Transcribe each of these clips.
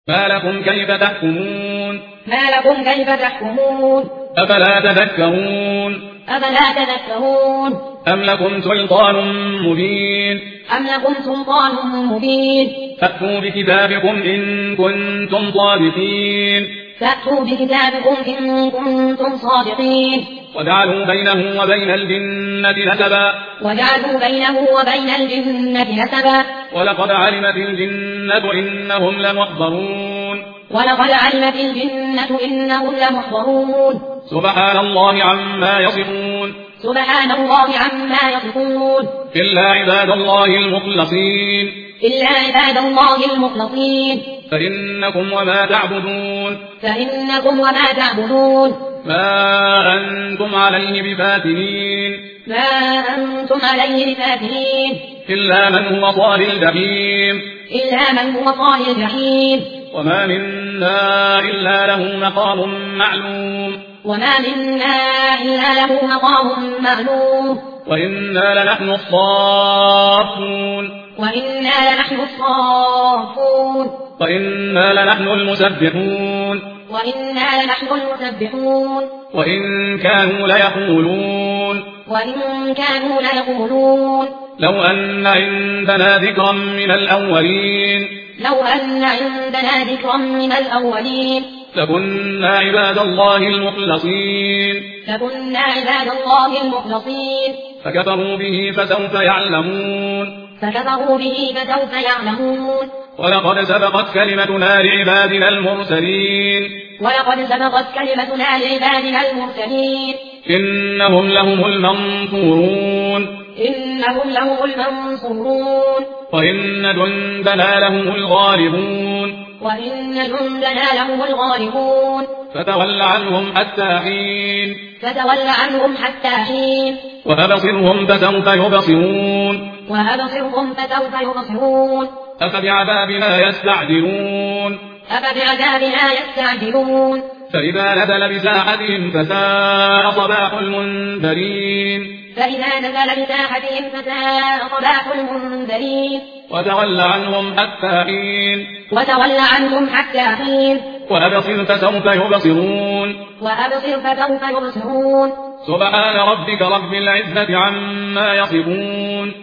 ما لكم كيف تحكمون ما لكم كيف تحكمون أفلا تذكرون أم لكم سلطان مبين فأتوا بكتابكم إن كنتم صادقين وجعلوا بينه وبين الجنة نسبا ولقد علمت الجنة إنهم لمحضرون سبحان الله عما يصفون إلا عباد الله المخلصين فإنكم وما تعبدون ما أنتم عليه بفاتنين إلا من هو صال الجحيم وما منا إلا له مقام معلوم وإنا لنحن الصافون وإنا لنحن المسبحون وإن كانوا ليقولون لو أن عندنا ذكرا من الأولين لكنا عباد الله المخلصين فكفروا به فسوف يعلمون ولقد سبقت كلمتنا لعبادنا المرسلين إنهم لهم المنصورون وإن جندنا لهم الغالبون فتول عنهم حتى حين وأبصرهم فسوف يبصرون أفبعذابنا يستعجلون فإذا نزل بساحتهم فساء صباح المنذرين وتول عنهم حتى حين وأبصر فسوف يبصرون سبحان ربك رب العزة عما يصفون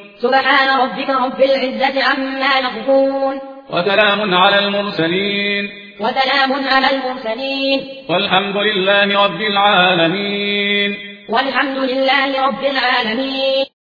وسلام على المرسلين والحمد لله رب العالمين